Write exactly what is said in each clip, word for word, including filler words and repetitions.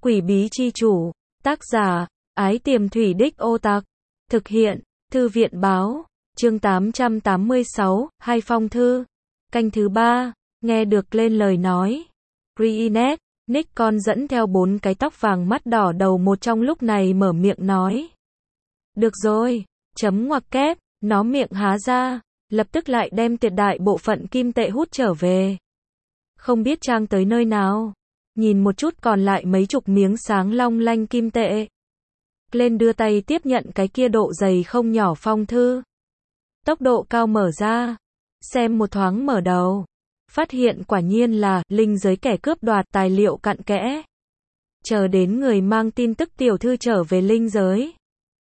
Quỷ bí chi chủ. Tác giả, Ái Tiềm Thủy Đích Ô Tặc. Thực hiện, Thư viện báo. Chương tám trăm tám mươi sáu, Hai phong thư. Canh thứ ba, nghe được lên lời nói. Greenet, Nick con dẫn theo bốn cái tóc vàng mắt đỏ đầu một trong lúc này mở miệng nói. Được rồi, chấm ngoặc kép, nó miệng há ra, lập tức lại đem tuyệt đại bộ phận kim tệ hút trở về. Không biết trang tới nơi nào, nhìn một chút còn lại mấy chục miếng sáng long lanh kim tệ. Lên đưa tay tiếp nhận cái kia độ dày không nhỏ phong thư. Tốc độ cao mở ra, xem một thoáng mở đầu. Phát hiện quả nhiên là linh giới kẻ cướp đoạt tài liệu cặn kẽ. Chờ đến người mang tin tức tiểu thư trở về linh giới.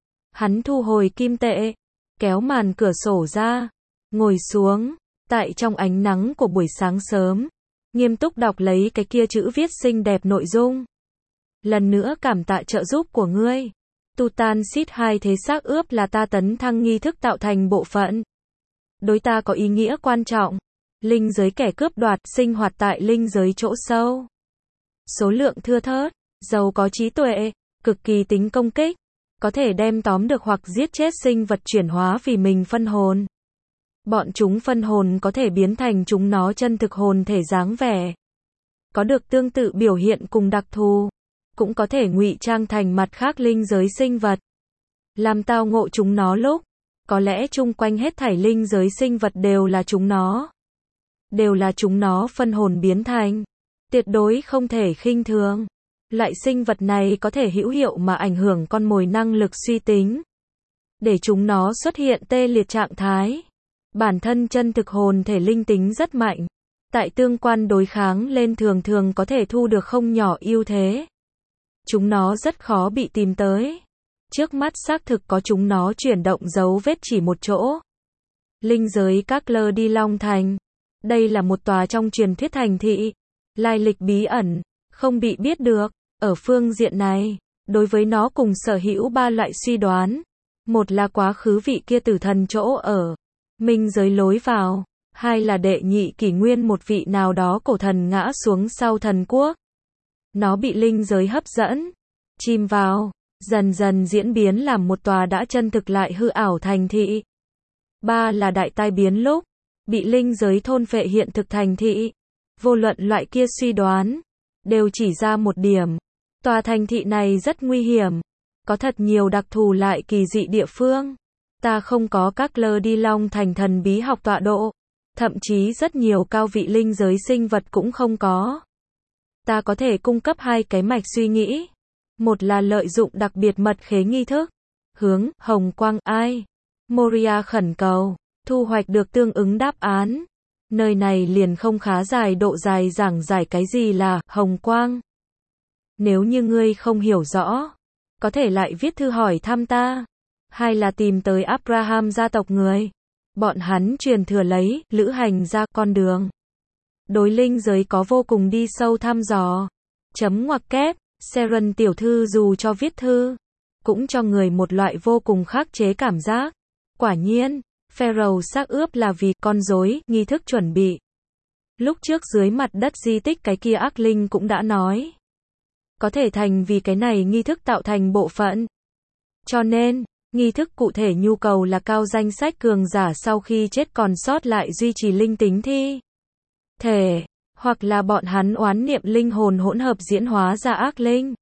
Hắn thu hồi kim tệ, kéo màn cửa sổ ra, ngồi xuống, tại trong ánh nắng của buổi sáng sớm, nghiêm túc đọc lấy cái kia chữ viết xinh đẹp nội dung. Lần nữa cảm tạ trợ giúp của ngươi. Tutan Sit hai thế xác ướp là ta tấn thăng nghi thức tạo thành bộ phận. Đối ta có ý nghĩa quan trọng. Linh giới kẻ cướp đoạt, sinh hoạt tại linh giới chỗ sâu. Số lượng thưa thớt, giàu có trí tuệ, cực kỳ tính công kích. Có thể đem tóm được hoặc giết chết sinh vật chuyển hóa vì mình phân hồn. Bọn chúng phân hồn có thể biến thành chúng nó chân thực hồn thể dáng vẻ. Có được tương tự biểu hiện cùng đặc thù. Cũng có thể ngụy trang thành mặt khác linh giới sinh vật. Làm tao ngộ chúng nó lúc. Có lẽ chung quanh hết thảy linh giới sinh vật đều là chúng nó. Đều là chúng nó phân hồn biến thành. Tuyệt đối không thể khinh thường. Loại sinh vật này có thể hữu hiệu mà ảnh hưởng con mồi năng lực suy tính. Để chúng nó xuất hiện tê liệt trạng thái. Bản thân chân thực hồn thể linh tính rất mạnh. Tại tương quan đối kháng lên thường thường có thể thu được không nhỏ ưu thế. Chúng nó rất khó bị tìm tới. Trước mắt xác thực có chúng nó chuyển động dấu vết chỉ một chỗ. Linh giới các lơ đi Long Thành. Đây là một tòa trong truyền thuyết thành thị. Lai lịch bí ẩn, không bị biết được. Ở phương diện này, đối với nó cùng sở hữu ba loại suy đoán. Một là quá khứ vị kia tử thần chỗ ở. Minh giới lối vào. Hai là đệ nhị kỷ nguyên một vị nào đó cổ thần ngã xuống sau thần quốc. Nó bị linh giới hấp dẫn. Chìm vào. Dần dần diễn biến làm một tòa đã chân thực lại hư ảo thành thị. Ba là đại tai biến lúc. Bị linh giới thôn phệ hiện thực thành thị. Vô luận loại kia suy đoán. Đều chỉ ra một điểm. Tòa thành thị này rất nguy hiểm. Có thật nhiều đặc thù lại kỳ dị địa phương. Ta không có các lơ đi Long Thành thần bí học tọa độ. Thậm chí rất nhiều cao vị linh giới sinh vật cũng không có. Ta có thể cung cấp hai cái mạch suy nghĩ. Một là lợi dụng đặc biệt mật khế nghi thức. Hướng, hồng quang, ai? Moria khẩn cầu. Thu hoạch được tương ứng đáp án. Nơi này liền không khá dài độ dài giảng giải cái gì là hồng quang. Nếu như ngươi không hiểu rõ, có thể lại viết thư hỏi thăm ta. Hai là tìm tới Abraham gia tộc người. Bọn hắn truyền thừa lấy, lữ hành ra con đường. Đối linh giới có vô cùng đi sâu thăm dò. Chấm ngoặc kép, Seren tiểu thư dù cho viết thư, cũng cho người một loại vô cùng khắc chế cảm giác. Quả nhiên, Pharaoh xác ướp là vì con rối, nghi thức chuẩn bị. Lúc trước dưới mặt đất di tích cái kia ác linh cũng đã nói. Có thể thành vì cái này nghi thức tạo thành bộ phận. Cho nên, nghi thức cụ thể nhu cầu là cao danh sách cường giả sau khi chết còn sót lại duy trì linh tính thi thể, hoặc là bọn hắn oán niệm linh hồn hỗn hợp diễn hóa ra ác linh.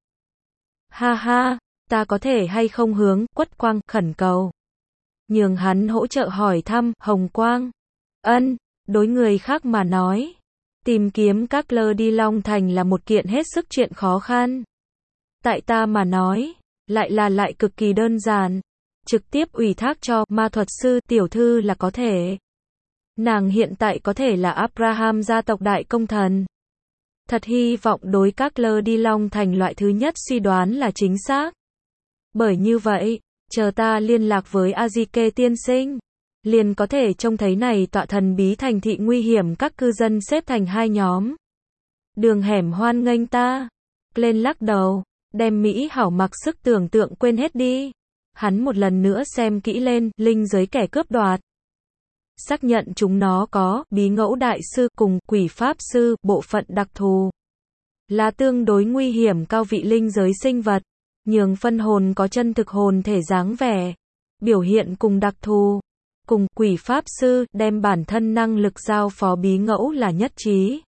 Ha ha, ta có thể hay không hướng, quất quang, khẩn cầu. Nhường hắn hỗ trợ hỏi thăm, hồng quang. Ân, đối người khác mà nói. Tìm kiếm các lơ đi Long Thành là một kiện hết sức chuyện khó khăn. Tại ta mà nói, lại là lại cực kỳ đơn giản. Trực tiếp ủy thác cho ma thuật sư tiểu thư là có thể. Nàng hiện tại có thể là Abraham gia tộc đại công thần. Thật hy vọng đối các lơ đi Long Thành loại thứ nhất suy đoán là chính xác. Bởi như vậy, chờ ta liên lạc với Azike tiên sinh, liền có thể trông thấy này tọa thần bí thành thị nguy hiểm các cư dân xếp thành hai nhóm. Đường hẻm hoan nghênh ta. Lên lắc đầu, đem Mỹ hảo mặc sức tưởng tượng quên hết đi. Hắn một lần nữa xem kỹ lên, linh giới kẻ cướp đoạt. Xác nhận chúng nó có bí ngẫu đại sư cùng quỷ pháp sư, bộ phận đặc thù. là tương đối nguy hiểm cao vị linh giới sinh vật, nhường phân hồn có chân thực hồn thể dáng vẻ, biểu hiện cùng đặc thù, cùng quỷ pháp sư đem bản thân năng lực giao phó bí ngẫu là nhất trí.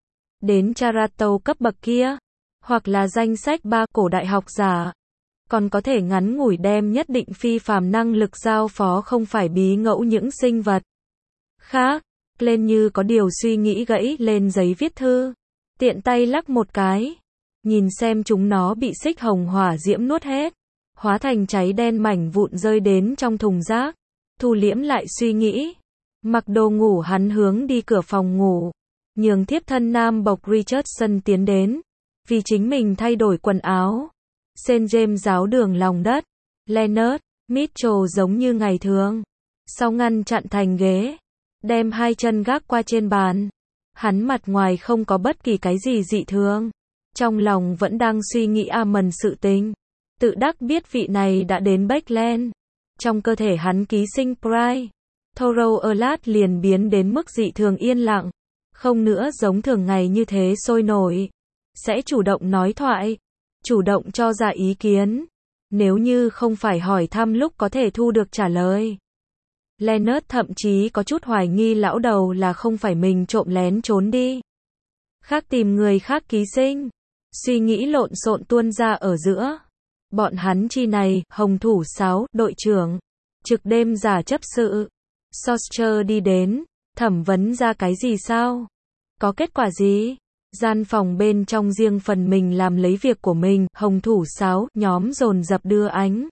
Đến Charato cấp bậc kia, hoặc là danh sách ba cổ đại học giả, còn có thể ngắn ngủi đem nhất định phi phàm năng lực giao phó không phải bí ngẫu những sinh vật khác. Lên như có điều suy nghĩ gãy lên giấy viết thư, tiện tay lắc một cái, nhìn xem chúng nó bị xích hồng hỏa diễm nuốt hết, hóa thành cháy đen mảnh vụn rơi đến trong thùng rác, thu liễm lại suy nghĩ, mặc đồ ngủ hắn hướng đi cửa phòng ngủ, nhường thiếp thân nam bộc Richardson tiến đến, vì chính mình thay đổi quần áo. Saint James giáo đường lòng đất, Leonard Mitchell giống như ngày thường, sau ngăn chặn thành ghế, đem hai chân gác qua trên bàn, hắn mặt ngoài không có bất kỳ cái gì dị thường, trong lòng vẫn đang suy nghĩ Amon sự tình, tự đắc biết vị này đã đến Backland, trong cơ thể hắn ký sinh Pride, Thorough Alert liền biến đến mức dị thường yên lặng, không nữa giống thường ngày như thế sôi nổi, sẽ chủ động nói thoại, chủ động cho ra ý kiến, nếu như không phải hỏi thăm lúc có thể thu được trả lời. Leonard thậm chí có chút hoài nghi lão đầu là không phải mình trộm lén trốn đi, khác tìm người khác ký sinh, suy nghĩ lộn xộn tuôn ra ở giữa. Bọn hắn chi này, hồng thủ sáu, đội trưởng, trực đêm giả chấp sự, Sorcerer đi đến, thẩm vấn ra cái gì sao? Có kết quả gì? Gian phòng bên trong riêng phần mình làm lấy việc của mình, hồng thủ sáu, nhóm dồn dập đưa ánh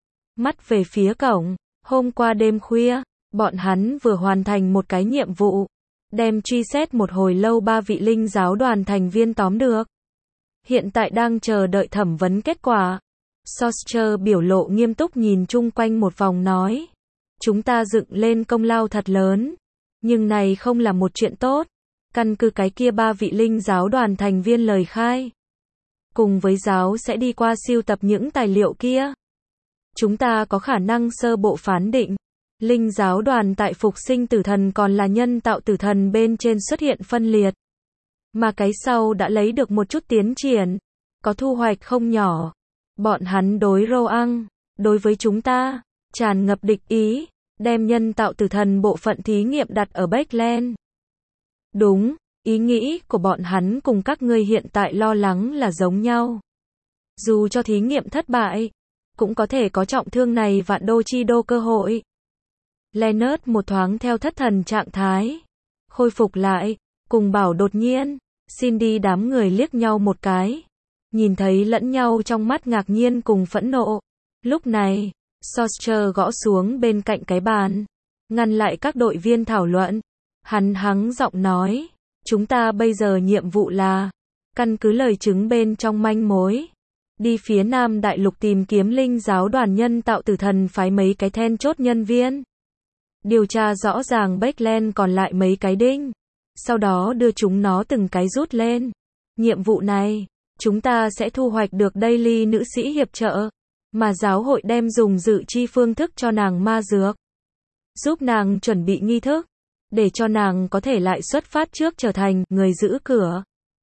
mắt về phía cổng. Hôm qua đêm khuya, bọn hắn vừa hoàn thành một cái nhiệm vụ, đem truy xét một hồi lâu ba vị linh giáo đoàn thành viên tóm được. Hiện tại đang chờ đợi thẩm vấn kết quả. Sorcerer biểu lộ nghiêm túc nhìn chung quanh một vòng nói, chúng ta dựng lên công lao thật lớn, nhưng này không là một chuyện tốt. Căn cứ cái kia ba vị linh giáo đoàn thành viên lời khai, cùng với giáo sẽ đi qua siêu tập những tài liệu kia, chúng ta có khả năng sơ bộ phán định, linh giáo đoàn tại phục sinh tử thần còn là nhân tạo tử thần bên trên xuất hiện phân liệt, mà cái sau đã lấy được một chút tiến triển, có thu hoạch không nhỏ. Bọn hắn đối Roang, đối với chúng ta, tràn ngập địch ý, đem nhân tạo tử thần bộ phận thí nghiệm đặt ở Backland. Đúng, ý nghĩ của bọn hắn cùng các ngươi hiện tại lo lắng là giống nhau. Dù cho thí nghiệm thất bại, cũng có thể có trọng thương này vạn đô chi đô cơ hội. Leonard một thoáng theo thất thần trạng thái, khôi phục lại, cùng bảo đột nhiên, Cindy đám người liếc nhau một cái, nhìn thấy lẫn nhau trong mắt ngạc nhiên cùng phẫn nộ. Lúc này, Sorcerer gõ xuống bên cạnh cái bàn, ngăn lại các đội viên thảo luận. Hắn hắng giọng nói, chúng ta bây giờ nhiệm vụ là, căn cứ lời chứng bên trong manh mối, đi phía Nam Đại Lục tìm kiếm linh giáo đoàn nhân tạo tử thần phái mấy cái then chốt nhân viên. Điều tra rõ ràng Backland còn lại mấy cái đinh, sau đó đưa chúng nó từng cái rút lên. Nhiệm vụ này, chúng ta sẽ thu hoạch được daily nữ sĩ hiệp trợ, mà giáo hội đem dùng dự chi phương thức cho nàng ma dược, giúp nàng chuẩn bị nghi thức, để cho nàng có thể lại xuất phát trước trở thành người giữ cửa.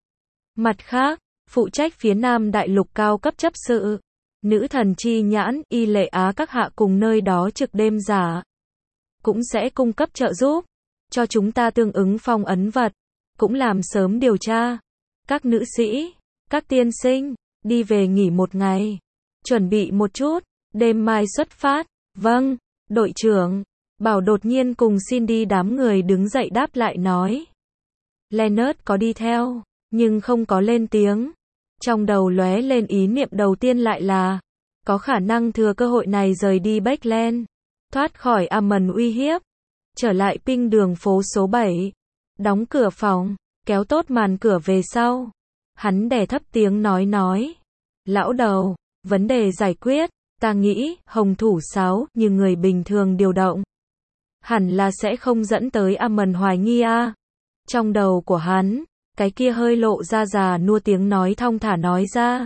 Mặt khác, phụ trách phía Nam Đại Lục cao cấp chấp sự, nữ thần chi nhãn, y lệ á các hạ cùng nơi đó trực đêm giả, cũng sẽ cung cấp trợ giúp cho chúng ta tương ứng phong ấn vật, cũng làm sớm điều tra. Các nữ sĩ, các tiên sinh, đi về nghỉ một ngày, chuẩn bị một chút, đêm mai xuất phát. Vâng, đội trưởng. Bảo đột nhiên cùng Cindy đám người đứng dậy đáp lại nói. Leonard có đi theo, nhưng không có lên tiếng. Trong đầu lóe lên ý niệm đầu tiên lại là, có khả năng thừa cơ hội này rời đi Backland, thoát khỏi Amon uy hiếp, trở lại ping đường phố số bảy, đóng cửa phòng, kéo tốt màn cửa về sau. Hắn đè thấp tiếng nói nói, lão đầu, vấn đề giải quyết, ta nghĩ, hồng thủ sáu, như người bình thường điều động, hẳn là sẽ không dẫn tới Amon hoài nghi a. Trong đầu của hắn, cái kia hơi lộ ra già nua tiếng nói thong thả nói ra.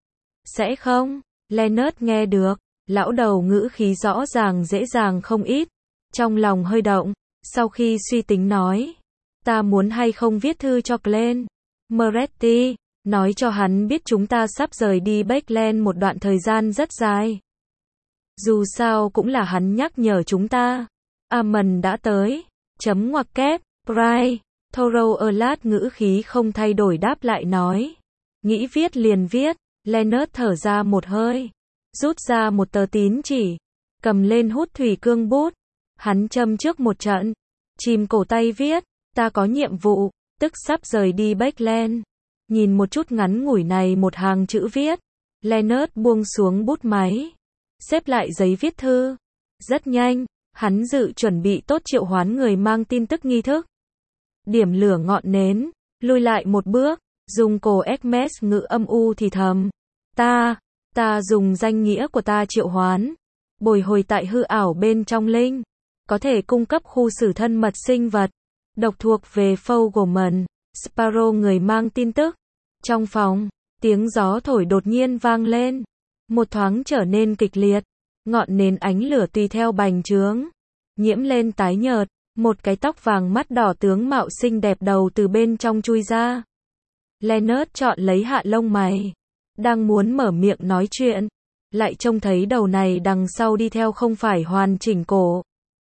Sẽ không? Leonard nghe được, lão đầu ngữ khí rõ ràng dễ dàng không ít, trong lòng hơi động, sau khi suy tính nói, ta muốn hay không viết thư cho Glenn Moretti, nói cho hắn biết chúng ta sắp rời đi Backland một đoạn thời gian rất dài. Dù sao cũng là hắn nhắc nhở chúng ta. Amon đã tới. Chấm ngoặc kép. Bright. Thorough ngữ khí không thay đổi đáp lại nói. Nghĩ viết liền viết. Leonard thở ra một hơi. Rút ra một tờ tín chỉ. Cầm lên hút thủy cương bút. Hắn châm trước một trận. Chìm cổ tay viết. Ta có nhiệm vụ. Tức sắp rời đi Backland. Nhìn một chút ngắn ngủi này một hàng chữ viết. Leonard buông xuống bút máy. Xếp lại giấy viết thư. Rất nhanh. Hắn dự chuẩn bị tốt triệu hoán người mang tin tức nghi thức. Điểm lửa ngọn nến. Lùi lại một bước. Dùng cổ Hermes ngữ âm u thì thầm. Ta. Ta dùng danh nghĩa của ta triệu hoán. Bồi hồi tại hư ảo bên trong linh. Có thể cung cấp khu xử thân mật sinh vật. Độc thuộc về Fogelman. Sparrow người mang tin tức. Trong phòng. Tiếng gió thổi đột nhiên vang lên. Một thoáng trở nên kịch liệt. Ngọn nến ánh lửa tùy theo bành trướng. Nhiễm lên tái nhợt. Một cái tóc vàng mắt đỏ tướng mạo xinh đẹp đầu từ bên trong chui ra. Leonard chọn lấy hạ lông mày. Đang muốn mở miệng nói chuyện. Lại trông thấy đầu này đằng sau đi theo không phải hoàn chỉnh cổ.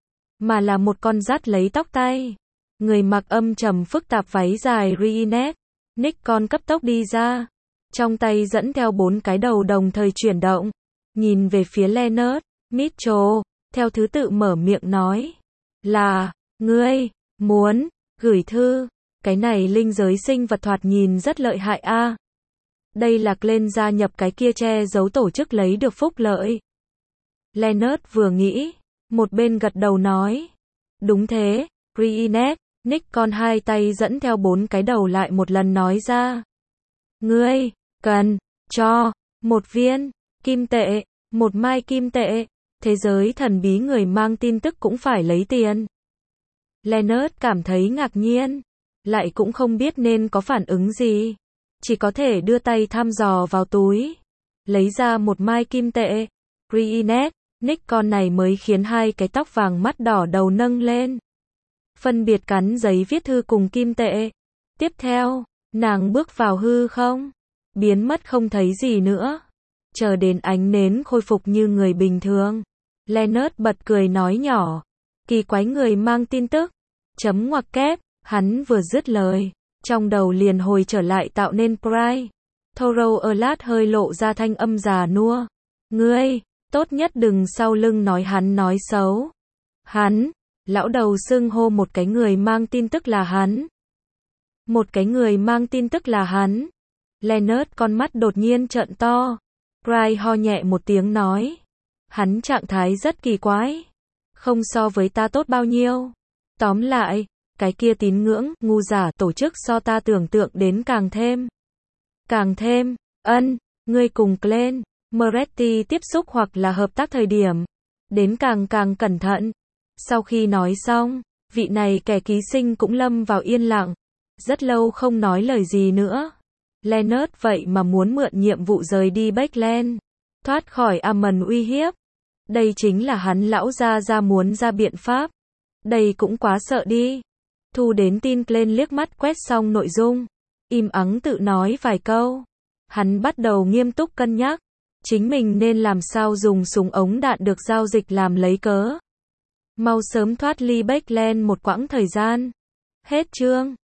Mà là một con dắt lấy tóc tay. Người mặc âm trầm phức tạp váy dài Reenact. Nikon cấp tốc đi ra. Trong tay dẫn theo bốn cái đầu đồng thời chuyển động. Nhìn về phía Leonard, Mitchell, theo thứ tự mở miệng nói. Là, ngươi, muốn, gửi thư. Cái này linh giới sinh vật thoạt nhìn rất lợi hại a. À. Đây là Glenn gia nhập cái kia che giấu tổ chức lấy được phúc lợi. Leonard vừa nghĩ, một bên gật đầu nói. Đúng thế, Reenact, Nikon hai tay dẫn theo bốn cái đầu lại một lần nói ra. Ngươi, cần, cho, một viên, kim tệ, một mai kim tệ, thế giới thần bí người mang tin tức cũng phải lấy tiền. Leonard cảm thấy ngạc nhiên, lại cũng không biết nên có phản ứng gì. Chỉ có thể đưa tay thăm dò vào túi, lấy ra một mai kim tệ. Reenact, Nikon này mới khiến hai cái tóc vàng mắt đỏ đầu nâng lên. Phân biệt cắn giấy viết thư cùng kim tệ. Tiếp theo, nàng bước vào hư không, biến mất không thấy gì nữa. Chờ đến ánh nến khôi phục như người bình thường. Leonard bật cười nói nhỏ. Kỳ quái người mang tin tức. Chấm ngoặc kép, hắn vừa dứt lời. Trong đầu liền hồi trở lại tạo nên Pride. Thorough hơi lộ ra thanh âm già nua. Ngươi, tốt nhất đừng sau lưng nói hắn nói xấu. Hắn, lão đầu xưng hô một cái người mang tin tức là hắn. Một cái người mang tin tức là hắn. Leonard con mắt đột nhiên trợn to. Pride ho nhẹ một tiếng nói. Hắn trạng thái rất kỳ quái. Không so với ta tốt bao nhiêu. Tóm lại, cái kia tín ngưỡng, ngu giả tổ chức so ta tưởng tượng đến càng thêm. Càng thêm, ân, ngươi cùng Glenn, Moretti tiếp xúc hoặc là hợp tác thời điểm. Đến càng càng cẩn thận. Sau khi nói xong, vị này kẻ ký sinh cũng lâm vào yên lặng. Rất lâu không nói lời gì nữa. Leonard vậy mà muốn mượn nhiệm vụ rời đi Backland. Thoát khỏi Amon uy hiếp. Đây chính là hắn lão gia gia muốn ra biện pháp. Đây cũng quá sợ đi. Thu đến tin Glenn liếc mắt quét xong nội dung. Im ắng tự nói vài câu. Hắn bắt đầu nghiêm túc cân nhắc. Chính mình nên làm sao dùng súng ống đạn được giao dịch làm lấy cớ. Mau sớm thoát ly Backland một quãng thời gian. Hết chương.